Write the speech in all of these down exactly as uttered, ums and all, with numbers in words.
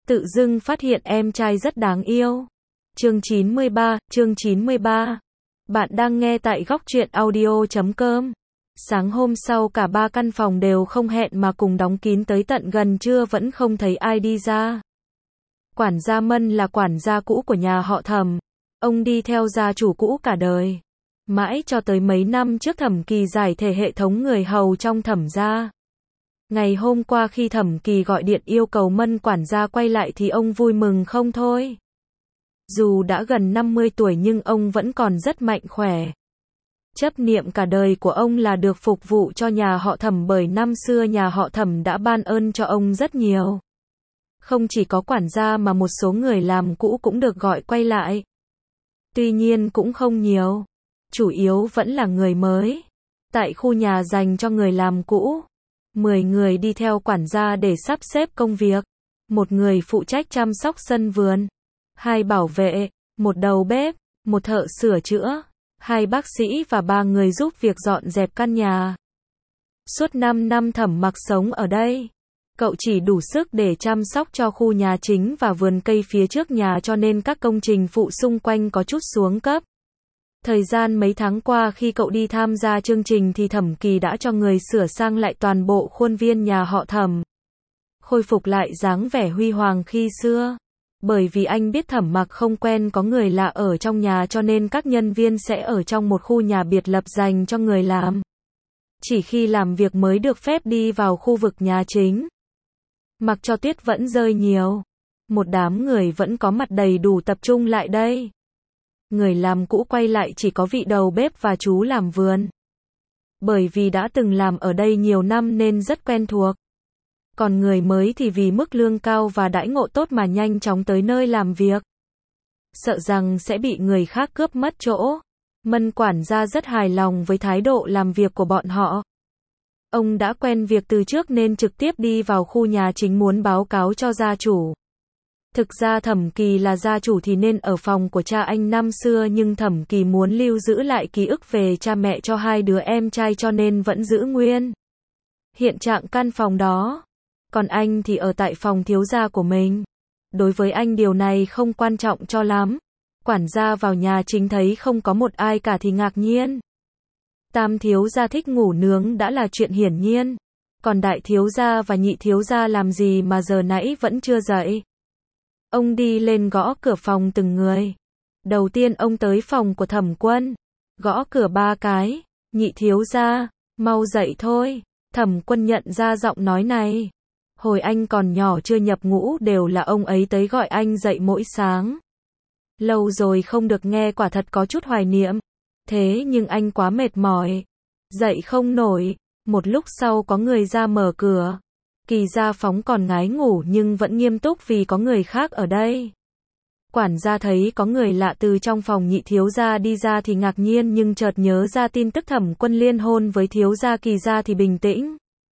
Tự dưng phát hiện em trai rất đáng yêu. Chương chín mươi ba, chương chín mươi ba. Bạn đang nghe tại góc truyện audio chấm com. Sáng hôm sau cả ba căn phòng đều không hẹn mà cùng đóng kín tới tận gần trưa vẫn không thấy ai đi ra. Quản gia Mân là quản gia cũ của nhà họ Thẩm. Ông đi theo gia chủ cũ cả đời. Mãi cho tới mấy năm trước Thẩm Kỳ giải thể hệ thống người hầu trong Thẩm gia. Ngày hôm qua khi Thẩm Kỳ gọi điện yêu cầu Mân quản gia quay lại thì ông vui mừng không thôi. Dù đã gần năm mươi tuổi nhưng ông vẫn còn rất mạnh khỏe. Chấp niệm cả đời của ông là được phục vụ cho nhà họ Thẩm, bởi năm xưa nhà họ Thẩm đã ban ơn cho ông rất nhiều. Không chỉ có quản gia mà một số người làm cũ cũng được gọi quay lại. Tuy nhiên cũng không nhiều. Chủ yếu vẫn là người mới. Tại khu nhà dành cho người làm cũ, mười người đi theo quản gia để sắp xếp công việc. Một người phụ trách chăm sóc sân vườn, hai bảo vệ, một đầu bếp, một thợ sửa chữa, hai bác sĩ và ba người giúp việc dọn dẹp căn nhà. Suốt năm năm Thẩm Mặc sống ở đây, cậu chỉ đủ sức để chăm sóc cho khu nhà chính và vườn cây phía trước nhà, cho nên các công trình phụ xung quanh có chút xuống cấp. Thời gian mấy tháng qua khi cậu đi tham gia chương trình thì Thẩm Kỳ đã cho người sửa sang lại toàn bộ khuôn viên nhà họ Thẩm, khôi phục lại dáng vẻ huy hoàng khi xưa. Bởi vì anh biết Thẩm Mặc không quen có người lạ ở trong nhà, cho nên các nhân viên sẽ ở trong một khu nhà biệt lập dành cho người làm. Chỉ khi làm việc mới được phép đi vào khu vực nhà chính. Mặc cho tuyết vẫn rơi nhiều, một đám người vẫn có mặt đầy đủ tập trung lại đây. Người làm cũ quay lại chỉ có vị đầu bếp và chú làm vườn. Bởi vì đã từng làm ở đây nhiều năm nên rất quen thuộc. Còn người mới thì vì mức lương cao và đãi ngộ tốt mà nhanh chóng tới nơi làm việc. Sợ rằng sẽ bị người khác cướp mất chỗ. Mân quản gia rất hài lòng với thái độ làm việc của bọn họ. Ông đã quen việc từ trước nên trực tiếp đi vào khu nhà chính muốn báo cáo cho gia chủ. Thực ra Thẩm Kỳ là gia chủ thì nên ở phòng của cha anh năm xưa, nhưng Thẩm Kỳ muốn lưu giữ lại ký ức về cha mẹ cho hai đứa em trai cho nên vẫn giữ nguyên hiện trạng căn phòng đó. Còn anh thì ở tại phòng thiếu gia của mình. Đối với anh điều này không quan trọng cho lắm. Quản gia vào nhà chính thấy không có một ai cả thì ngạc nhiên. Tam thiếu gia thích ngủ nướng đã là chuyện hiển nhiên. Còn đại thiếu gia và nhị thiếu gia làm gì mà giờ nãy vẫn chưa dậy? Ông đi lên gõ cửa phòng từng người. Đầu tiên ông tới phòng của Thẩm Quân. Gõ cửa ba cái. Nhị thiếu gia, mau dậy thôi. Thẩm Quân nhận ra giọng nói này. Hồi anh còn nhỏ chưa nhập ngũ đều là ông ấy tới gọi anh dậy mỗi sáng. Lâu rồi không được nghe quả thật có chút hoài niệm. Thế nhưng anh quá mệt mỏi. Dậy không nổi. Một lúc sau có người ra mở cửa. Kỳ Gia Phóng còn ngái ngủ nhưng vẫn nghiêm túc vì có người khác ở đây. Quản gia thấy có người lạ từ trong phòng nhị thiếu gia đi ra thì ngạc nhiên, nhưng chợt nhớ ra tin tức Thẩm Quân liên hôn với thiếu gia Kỳ gia thì bình tĩnh.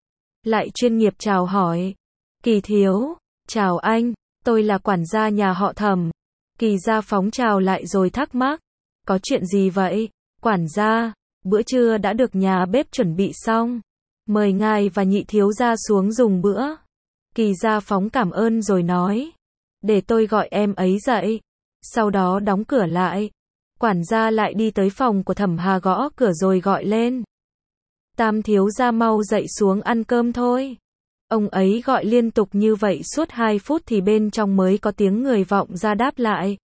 Lại chuyên nghiệp chào hỏi. Kỳ thiếu, chào anh, tôi là quản gia nhà họ Thẩm. Kỳ Gia Phóng chào lại rồi thắc mắc. Có chuyện gì vậy? Quản gia, bữa trưa đã được nhà bếp chuẩn bị xong. Mời ngài và nhị thiếu gia xuống dùng bữa. Kỳ Gia Phóng cảm ơn rồi nói. Để tôi gọi em ấy dậy. Sau đó đóng cửa lại. Quản gia lại đi tới phòng của Thẩm Hà gõ cửa rồi gọi lên. Tam thiếu gia mau dậy xuống ăn cơm thôi. Ông ấy gọi liên tục như vậy suốt hai phút thì bên trong mới có tiếng người vọng ra đáp lại.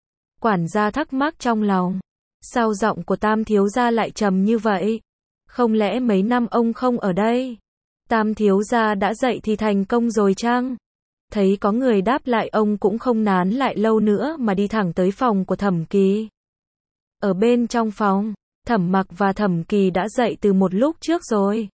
Quản gia thắc mắc trong lòng. Sao giọng của Tam thiếu gia lại trầm như vậy? Không lẽ mấy năm ông không ở đây? Tam thiếu gia đã dậy thì thành công rồi chăng? Thấy có người đáp lại ông cũng không nán lại lâu nữa mà đi thẳng tới phòng của Thẩm Kỳ. Ở bên trong phòng, Thẩm Mặc và Thẩm Kỳ đã dậy từ một lúc trước rồi.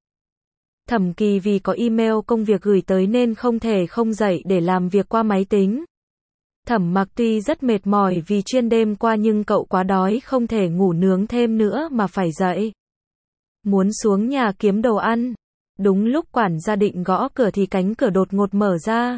Thẩm Kỳ vì có email công việc gửi tới nên không thể không dậy để làm việc qua máy tính. Thẩm Mặc tuy rất mệt mỏi vì chuyên đêm qua nhưng cậu quá đói không thể ngủ nướng thêm nữa mà phải dậy. Muốn xuống nhà kiếm đồ ăn. Đúng lúc quản gia định gõ cửa thì cánh cửa đột ngột mở ra.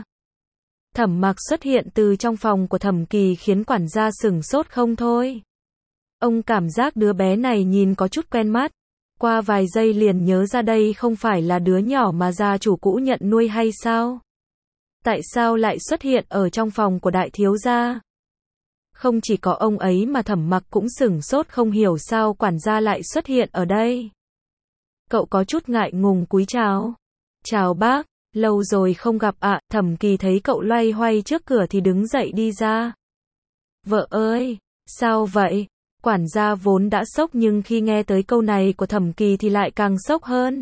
Thẩm Mặc xuất hiện từ trong phòng của Thẩm Kỳ khiến quản gia sửng sốt không thôi. Ông cảm giác đứa bé này nhìn có chút quen mắt. Qua vài giây liền nhớ ra đây không phải là đứa nhỏ mà gia chủ cũ nhận nuôi hay sao? Tại sao lại xuất hiện ở trong phòng của đại thiếu gia? Không chỉ có ông ấy mà Thẩm Mặc cũng sửng sốt không hiểu sao quản gia lại xuất hiện ở đây. Cậu có chút ngại ngùng cúi chào. Chào bác, lâu rồi không gặp ạ. Thẩm Kỳ thấy cậu loay hoay trước cửa thì đứng dậy đi ra. Vợ ơi, sao vậy? Quản gia vốn đã sốc nhưng khi nghe tới câu này của Thẩm Kỳ thì lại càng sốc hơn.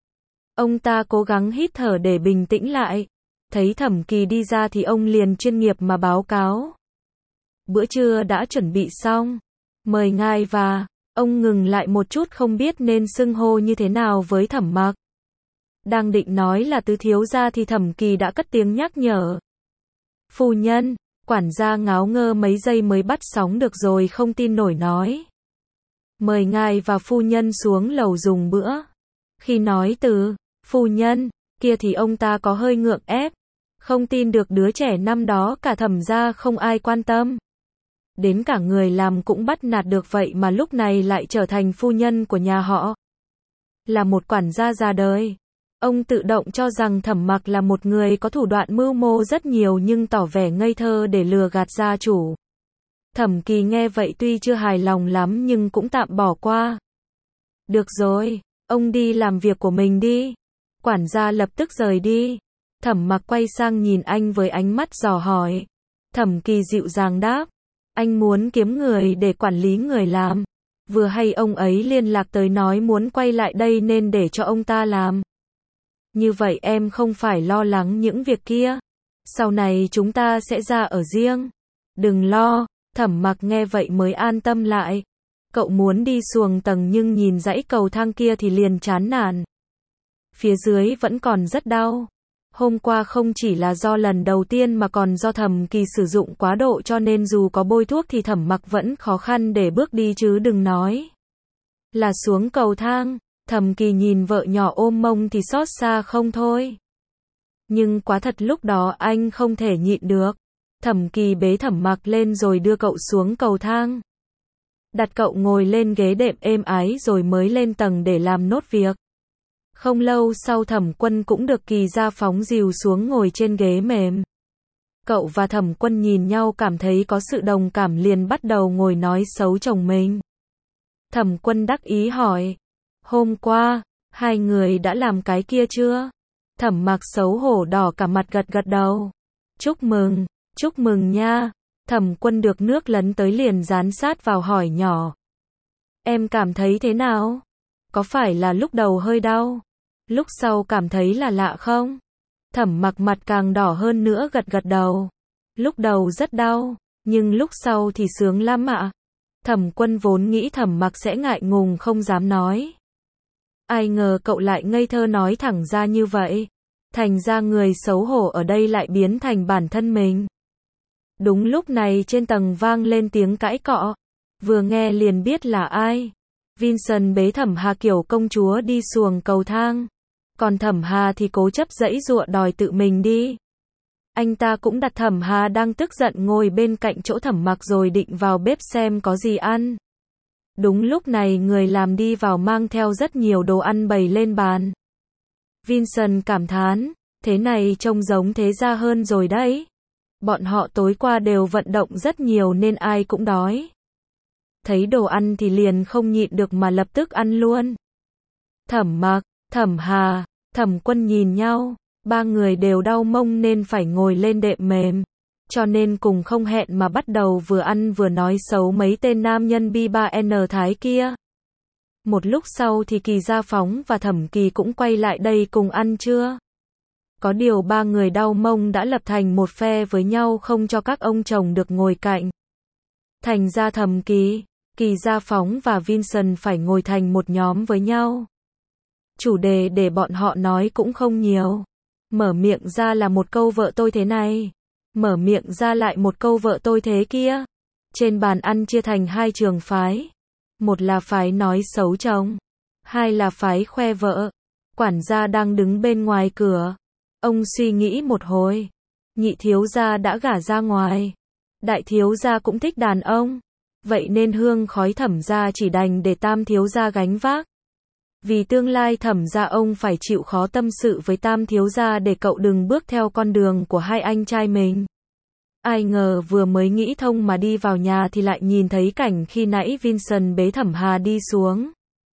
Ông ta cố gắng hít thở để bình tĩnh lại. Thấy Thẩm Kỳ đi ra thì ông liền chuyên nghiệp mà báo cáo. Bữa trưa đã chuẩn bị xong. Mời ngài và... Ông ngừng lại một chút không biết nên xưng hô như thế nào với Thẩm Mặc. Đang định nói là tứ thiếu gia thì Thẩm Kỳ đã cất tiếng nhắc nhở. Phu nhân, quản gia ngáo ngơ mấy giây mới bắt sóng được rồi không tin nổi nói. Mời ngài và phu nhân xuống lầu dùng bữa. Khi nói từ phu nhân kia thì ông ta có hơi ngượng ép. Không tin được đứa trẻ năm đó cả Thẩm gia không ai quan tâm. Đến cả người làm cũng bắt nạt được vậy mà lúc này lại trở thành phu nhân của nhà họ. Là một quản gia già đời. Ông tự động cho rằng Thẩm Mặc là một người có thủ đoạn mưu mô rất nhiều nhưng tỏ vẻ ngây thơ để lừa gạt gia chủ. Thẩm Kỳ nghe vậy tuy chưa hài lòng lắm nhưng cũng tạm bỏ qua. Được rồi, ông đi làm việc của mình đi. Quản gia lập tức rời đi. Thẩm Mặc quay sang nhìn anh với ánh mắt dò hỏi. Thẩm Kỳ dịu dàng đáp. Anh muốn kiếm người để quản lý người làm. Vừa hay ông ấy liên lạc tới nói muốn quay lại đây nên để cho ông ta làm. Như vậy em không phải lo lắng những việc kia. Sau này chúng ta sẽ ra ở riêng. Đừng lo, Thẩm Mặc nghe vậy mới an tâm lại. Cậu muốn đi xuồng tầng nhưng nhìn dãy cầu thang kia thì liền chán nản. Phía dưới vẫn còn rất đau. Hôm qua không chỉ là do lần đầu tiên mà còn do Thẩm Kỳ sử dụng quá độ cho nên dù có bôi thuốc thì Thẩm Mặc vẫn khó khăn để bước đi chứ đừng nói là xuống cầu thang. Thẩm Kỳ nhìn vợ nhỏ ôm mông thì xót xa không thôi. Nhưng quá thật lúc đó anh không thể nhịn được. Thẩm Kỳ bế Thẩm Mặc lên rồi đưa cậu xuống cầu thang. Đặt cậu ngồi lên ghế đệm êm ái rồi mới lên tầng để làm nốt việc. Không lâu sau Thẩm Quân cũng được Kỳ gia phóng dìu xuống ngồi trên ghế mềm. Cậu và Thẩm Quân nhìn nhau cảm thấy có sự đồng cảm liền bắt đầu ngồi nói xấu chồng mình. Thẩm Quân đắc ý hỏi. Hôm qua, hai người đã làm cái kia chưa? Thẩm Mặc xấu hổ đỏ cả mặt gật gật đầu. Chúc mừng, chúc mừng nha. Thẩm Quân được nước lấn tới liền dán sát vào hỏi nhỏ. Em cảm thấy thế nào? Có phải là lúc đầu hơi đau? Lúc sau cảm thấy là lạ không? Thẩm Mặc mặt càng đỏ hơn nữa gật gật đầu. Lúc đầu rất đau, nhưng lúc sau thì sướng lắm ạ. Thẩm Quân vốn nghĩ Thẩm Mặc sẽ ngại ngùng không dám nói. Ai ngờ cậu lại ngây thơ nói thẳng ra như vậy. Thành ra người xấu hổ ở đây lại biến thành bản thân mình. Đúng lúc này trên tầng vang lên tiếng cãi cọ. Vừa nghe liền biết là ai. Vincent bế Thẩm Hà kiểu công chúa đi xuồng cầu thang. Còn Thẩm Hà thì cố chấp giãy giụa đòi tự mình đi. Anh ta cũng đặt Thẩm Hà đang tức giận ngồi bên cạnh chỗ Thẩm Mặc rồi định vào bếp xem có gì ăn. Đúng lúc này người làm đi vào mang theo rất nhiều đồ ăn bày lên bàn. Vincent cảm thán, thế này trông giống thế gia hơn rồi đấy. Bọn họ tối qua đều vận động rất nhiều nên ai cũng đói. Thấy đồ ăn thì liền không nhịn được mà lập tức ăn luôn. Thẩm Mặc, Thẩm Hà, Thẩm Quân nhìn nhau, ba người đều đau mông nên phải ngồi lên đệm mềm. Cho nên cùng không hẹn mà bắt đầu vừa ăn vừa nói xấu mấy tên nam nhân bi ba N Thái kia. Một lúc sau thì Kỳ Gia Phóng và Thẩm Kỳ cũng quay lại đây cùng ăn trưa. Có điều ba người đau mông đã lập thành một phe với nhau không cho các ông chồng được ngồi cạnh. Thành ra Thẩm Kỳ, Kỳ Gia Phóng và Vincent phải ngồi thành một nhóm với nhau. Chủ đề để bọn họ nói cũng không nhiều. Mở miệng ra là một câu vợ tôi thế này. Mở miệng ra lại một câu vợ tôi thế kia. Trên bàn ăn chia thành hai trường phái. Một là phái nói xấu chồng. Hai là phái khoe vợ. Quản gia đang đứng bên ngoài cửa. Ông suy nghĩ một hồi. Nhị thiếu gia đã gả ra ngoài. Đại thiếu gia cũng thích đàn ông. Vậy nên hương khói Thẩm gia chỉ đành để tam thiếu gia gánh vác. Vì tương lai Thẩm gia ông phải chịu khó tâm sự với Tam thiếu gia để cậu đừng bước theo con đường của hai anh trai mình. Ai ngờ vừa mới nghĩ thông mà đi vào nhà thì lại nhìn thấy cảnh khi nãy Vincent bế Thẩm Hà đi xuống.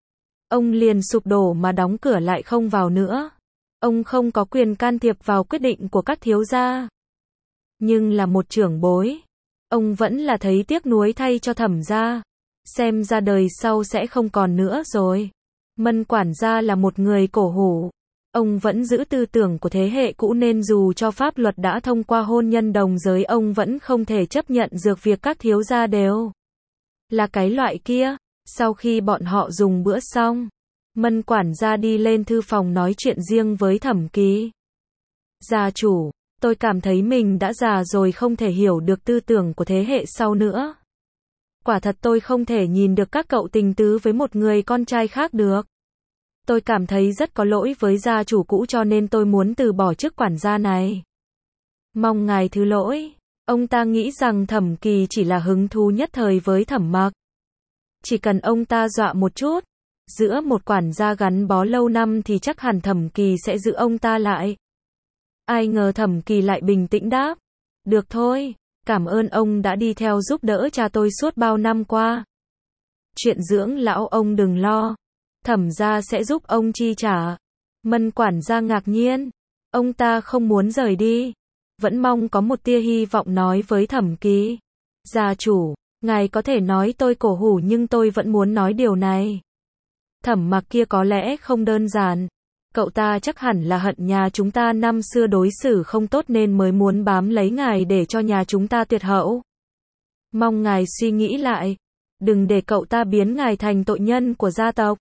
Ông liền sụp đổ mà đóng cửa lại không vào nữa. Ông không có quyền can thiệp vào quyết định của các thiếu gia. Nhưng là một trưởng bối, ông vẫn là thấy tiếc nuối thay cho Thẩm gia. Xem ra đời sau sẽ không còn nữa rồi. Mân quản gia là một người cổ hủ. Ông vẫn giữ tư tưởng của thế hệ cũ nên dù cho pháp luật đã thông qua hôn nhân đồng giới ông vẫn không thể chấp nhận được việc các thiếu gia đều là cái loại kia. Sau khi bọn họ dùng bữa xong, Mân quản gia đi lên thư phòng nói chuyện riêng với Thẩm Kỳ. Gia chủ, tôi cảm thấy mình đã già rồi không thể hiểu được tư tưởng của thế hệ sau nữa. Quả thật tôi không thể nhìn được các cậu tình tứ với một người con trai khác được. Tôi cảm thấy rất có lỗi với gia chủ cũ cho nên tôi muốn từ bỏ chức quản gia này. Mong ngài thứ lỗi. Ông ta nghĩ rằng Thẩm Kỳ chỉ là hứng thú nhất thời với Thẩm Mặc. Chỉ cần ông ta dọa một chút, giữa một quản gia gắn bó lâu năm thì chắc hẳn Thẩm Kỳ sẽ giữ ông ta lại. Ai ngờ Thẩm Kỳ lại bình tĩnh đáp. Được thôi, cảm ơn ông đã đi theo giúp đỡ cha tôi suốt bao năm qua. Chuyện dưỡng lão ông đừng lo. Thẩm gia sẽ giúp ông chi trả. Mân quản gia ngạc nhiên. Ông ta không muốn rời đi. Vẫn mong có một tia hy vọng nói với Thẩm Kỳ. Gia chủ, ngài có thể nói tôi cổ hủ nhưng tôi vẫn muốn nói điều này. Thẩm Mặc kia có lẽ không đơn giản. Cậu ta chắc hẳn là hận nhà chúng ta năm xưa đối xử không tốt nên mới muốn bám lấy ngài để cho nhà chúng ta tuyệt hậu. Mong ngài suy nghĩ lại. Đừng để cậu ta biến ngài thành tội nhân của gia tộc.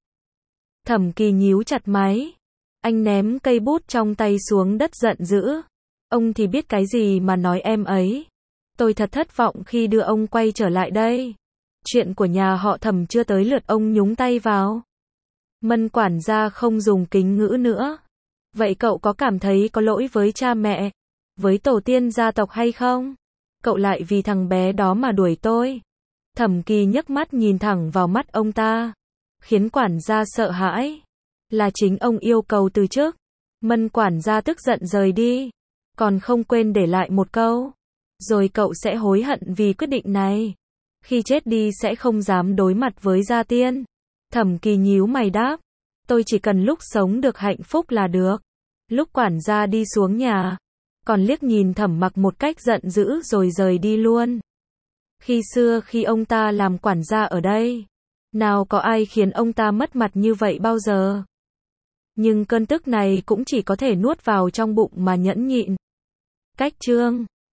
Thẩm Kỳ nhíu chặt máy. Anh ném cây bút trong tay xuống đất giận dữ. Ông thì biết cái gì mà nói em ấy. Tôi thật thất vọng khi đưa ông quay trở lại đây. Chuyện của nhà họ Thẩm chưa tới lượt ông nhúng tay vào. Mân quản gia không dùng kính ngữ nữa. Vậy cậu có cảm thấy có lỗi với cha mẹ, với tổ tiên gia tộc hay không? Cậu lại vì thằng bé đó mà đuổi tôi. Thẩm Kỳ nhấc mắt nhìn thẳng vào mắt ông ta, khiến quản gia sợ hãi. Là chính ông yêu cầu từ chức. Mân quản gia tức giận rời đi, còn không quên để lại một câu. Rồi cậu sẽ hối hận vì quyết định này. Khi chết đi sẽ không dám đối mặt với gia tiên. Thẩm Kỳ nhíu mày đáp. Tôi chỉ cần lúc sống được hạnh phúc là được. Lúc quản gia đi xuống nhà, còn liếc nhìn Thẩm Mặc một cách giận dữ rồi rời đi luôn. Khi xưa khi ông ta làm quản gia ở đây, nào có ai khiến ông ta mất mặt như vậy bao giờ. Nhưng cơn tức này cũng chỉ có thể nuốt vào trong bụng mà nhẫn nhịn. Cách chương